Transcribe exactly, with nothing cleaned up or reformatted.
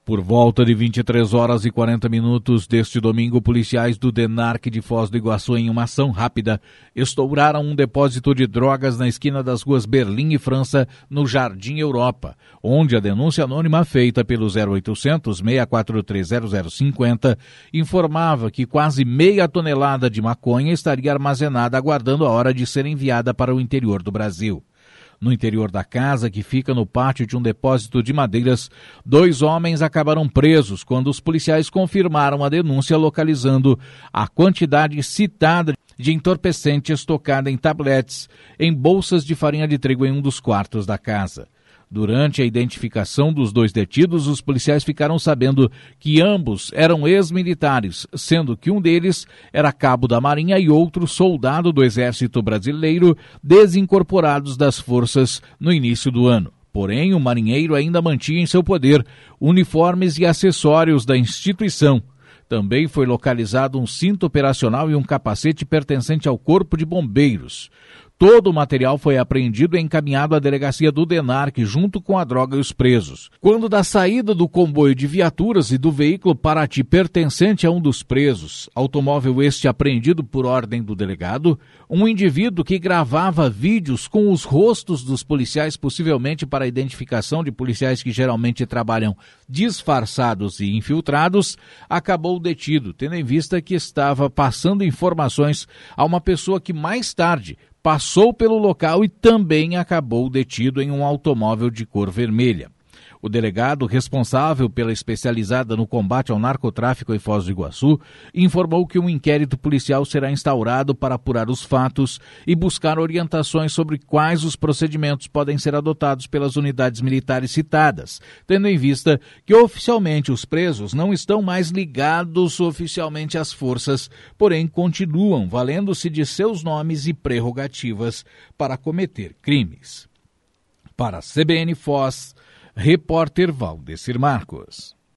Por volta de vinte e três horas e quarenta minutos deste domingo, policiais do DENARC de Foz do Iguaçu, em uma ação rápida, estouraram um depósito de drogas na esquina das ruas Berlim e França, no Jardim Europa, onde a denúncia anônima feita pelo zero oitocentos, seis quatro três zero zero cinco zero informava que quase meia tonelada de maconha estaria armazenada aguardando a hora de ser enviada para o interior do Brasil. No interior da casa, que fica no pátio de um depósito de madeiras, dois homens acabaram presos quando os policiais confirmaram a denúncia, localizando a quantidade citada de entorpecente estocada em tabletes em bolsas de farinha de trigo em um dos quartos da casa. Durante a identificação dos dois detidos, os policiais ficaram sabendo que ambos eram ex-militares, sendo que um deles era cabo da Marinha e outro soldado do Exército Brasileiro, desincorporados das forças no início do ano. Porém, o marinheiro ainda mantinha em seu poder uniformes e acessórios da instituição. Também foi localizado um cinto operacional e um capacete pertencente ao Corpo de Bombeiros. Todo o material foi apreendido e encaminhado à delegacia do DENARC junto com a droga e os presos. Quando da saída do comboio de viaturas e do veículo Paraty pertencente a um dos presos, automóvel este apreendido por ordem do delegado, um indivíduo que gravava vídeos com os rostos dos policiais, possivelmente para a identificação de policiais que geralmente trabalham disfarçados e infiltrados, acabou detido, tendo em vista que estava passando informações a uma pessoa que mais tarde passou pelo local e também acabou detido em um automóvel de cor vermelha. O delegado responsável pela especializada no combate ao narcotráfico em Foz do Iguaçu informou que um inquérito policial será instaurado para apurar os fatos e buscar orientações sobre quais os procedimentos podem ser adotados pelas unidades militares citadas, tendo em vista que oficialmente os presos não estão mais ligados oficialmente às forças, porém continuam valendo-se de seus nomes e prerrogativas para cometer crimes. Para a C B N Foz, repórter Valdecir Marcos.